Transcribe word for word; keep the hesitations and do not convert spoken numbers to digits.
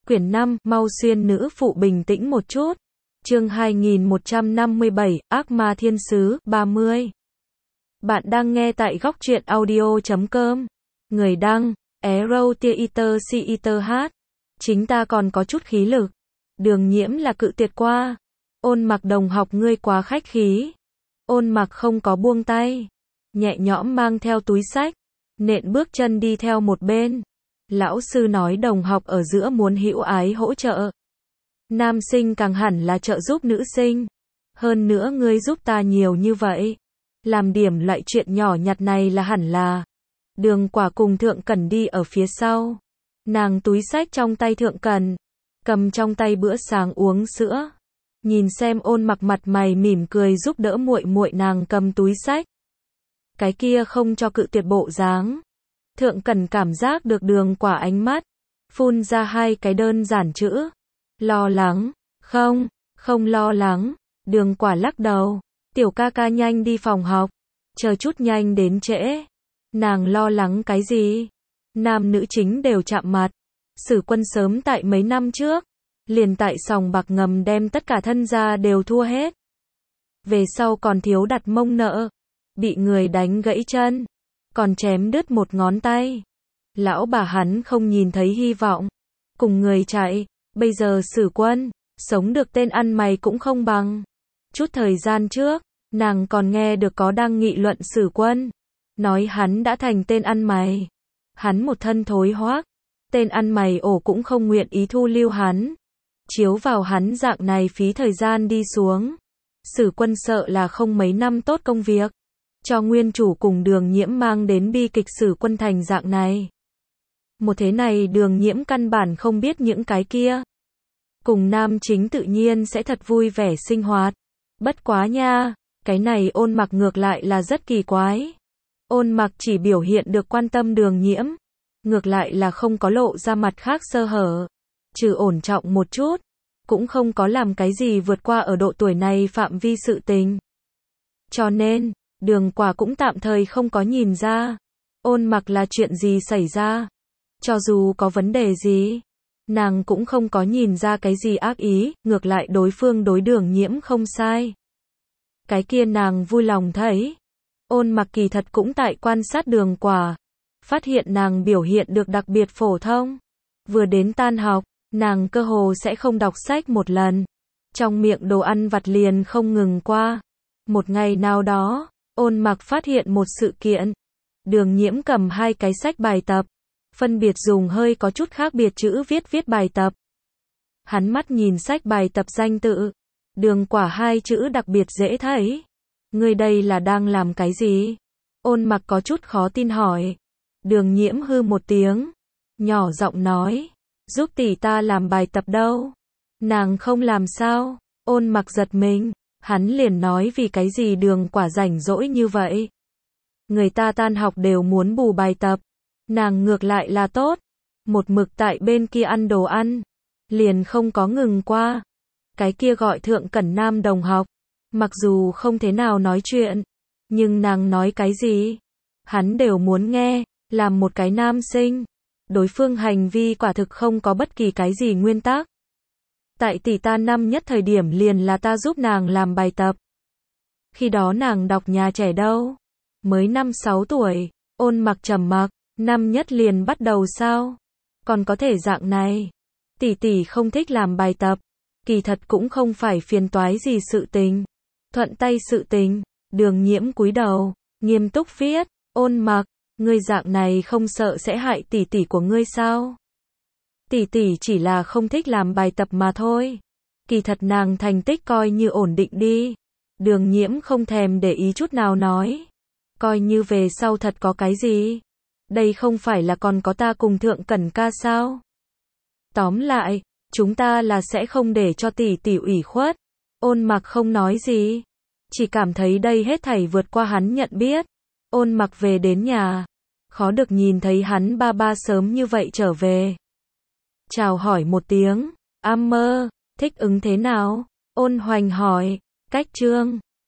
Quyển năm, mau xuyên nữ phụ bình tĩnh một chút. Chương hai nghìn một trăm năm mươi bảy, Ác ma thiên sứ, ba mươi. Bạn đang nghe tại góc truyện audio chấm com. Người đăng, Arrow Theater Theater hát. Chính ta còn có chút khí lực. Đường Nhiễm là cự tuyệt qua. Ôn Mặc đồng học ngươi quá khách khí. Ôn Mặc không có buông tay. Nhẹ nhõm mang theo túi sách. Nện bước chân đi theo một bên. Lão sư nói đồng học ở giữa muốn hữu ái hỗ trợ. Nam sinh càng hẳn là trợ giúp nữ sinh. Hơn nữa ngươi giúp ta nhiều như vậy. Làm điểm loại chuyện nhỏ nhặt này là hẳn là. Đường Quả cùng Thượng Cẩn đi ở phía sau. Nàng túi sách trong tay Thượng Cẩn. Cầm trong tay bữa sáng uống sữa. Nhìn xem Ôn Mặc mặt mày mỉm cười giúp đỡ muội muội nàng cầm túi sách. Cái kia không cho cự tuyệt bộ dáng. Thượng Cẩn cảm giác được Đường Quả ánh mắt. Phun ra hai cái đơn giản chữ. Lo lắng. Không, không lo lắng. Đường Quả lắc đầu. Tiểu ca ca nhanh đi phòng học. Chờ chút nhanh đến trễ. Nàng lo lắng cái gì? Nam nữ chính đều chạm mặt. Sử Quân sớm tại mấy năm trước. Liền tại sòng bạc ngầm đem tất cả thân gia đều thua hết. Về sau còn thiếu đặt mông nợ. Bị người đánh gãy chân. Còn chém đứt một ngón tay. Lão bà hắn không nhìn thấy hy vọng. Cùng người chạy. Bây giờ Sử Quân. Sống được tên ăn mày cũng không bằng. Chút thời gian trước. Nàng còn nghe được có đang nghị luận Sử Quân. Nói hắn đã thành tên ăn mày. Hắn một thân thối hoác. Tên ăn mày ổ cũng không nguyện ý thu lưu hắn. Chiếu vào hắn dạng này phí thời gian đi xuống. Sử Quân sợ là không mấy năm tốt công việc. Cho nguyên chủ cùng Đường Nhiễm mang đến bi kịch Sử Quân thành dạng này. Một thế này Đường Nhiễm căn bản không biết những cái kia. Cùng nam chính tự nhiên sẽ thật vui vẻ sinh hoạt. Bất quá nha, cái này Ôn Mặc ngược lại là rất kỳ quái. Ôn Mặc chỉ biểu hiện được quan tâm Đường Nhiễm. Ngược lại là không có lộ ra mặt khác sơ hở. Trừ ổn trọng một chút. Cũng không có làm cái gì vượt qua ở độ tuổi này phạm vi sự tình. Cho nên, Đường Quả cũng tạm thời không có nhìn ra. Ôn Mặc là chuyện gì xảy ra. Cho dù có vấn đề gì. Nàng cũng không có nhìn ra cái gì ác ý. Ngược lại đối phương đối Đường Nhiễm không sai. Cái kia nàng vui lòng thấy. Ôn Mặc kỳ thật cũng tại quan sát Đường Quả. Phát hiện nàng biểu hiện được đặc biệt phổ thông. Vừa đến tan học, nàng cơ hồ sẽ không đọc sách một lần. Trong miệng đồ ăn vặt liền không ngừng qua. Một ngày nào đó, Ôn Mặc phát hiện một sự kiện. Đường Nhiễm cầm hai cái sách bài tập. Phân biệt dùng hơi có chút khác biệt chữ viết viết bài tập. Hắn mắt nhìn sách bài tập danh tự. Đường Quả hai chữ đặc biệt dễ thấy. Ngươi đây là đang làm cái gì? Ôn Mặc có chút khó tin hỏi. Đường Nhiễm hư một tiếng. Nhỏ giọng nói. Giúp tỷ ta làm bài tập đâu? Nàng không làm sao? Ôn Mặc giật mình. Hắn liền nói vì cái gì Đường Quả rảnh rỗi như vậy? Người ta tan học đều muốn bù bài tập. Nàng ngược lại là tốt. Một mực tại bên kia ăn đồ ăn. Liền không có ngừng qua. Cái kia gọi Thượng Cẩn nam đồng học. Mặc dù không thế nào nói chuyện. Nhưng nàng nói cái gì? Hắn đều muốn nghe. Làm một cái nam sinh. Đối phương hành vi quả thực không có bất kỳ cái gì nguyên tắc. Tại tỷ ta năm nhất thời điểm liền là ta giúp nàng làm bài tập. Khi đó nàng đọc nhà trẻ đâu. Mới năm sáu tuổi. Ôn Mặc trầm mặc. Năm nhất liền bắt đầu sao? Còn có thể dạng này. Tỷ tỷ không thích làm bài tập. Kỳ thật cũng không phải phiền toái gì sự tình. Thuận tay sự tình. Đường Nhiễm cúi đầu. Nghiêm túc viết. Ôn Mặc. Ngươi dạng này không sợ sẽ hại tỷ tỷ của ngươi sao? Tỷ tỷ chỉ là không thích làm bài tập mà thôi. Kỳ thật nàng thành tích coi như ổn định đi. Đường Nhiễm không thèm để ý chút nào nói. Coi như về sau thật có cái gì. Đây không phải là còn có ta cùng Thượng Cẩn ca sao? Tóm lại, chúng ta là sẽ không để cho tỷ tỷ ủy khuất. Ôn Mặc không nói gì. Chỉ cảm thấy đây hết thảy vượt qua hắn nhận biết. Ôn Mặc về đến nhà. Khó được nhìn thấy hắn ba ba sớm như vậy trở về. Chào hỏi một tiếng. Am mơ, thích ứng thế nào? Ôn Hoành hỏi. Cách chương.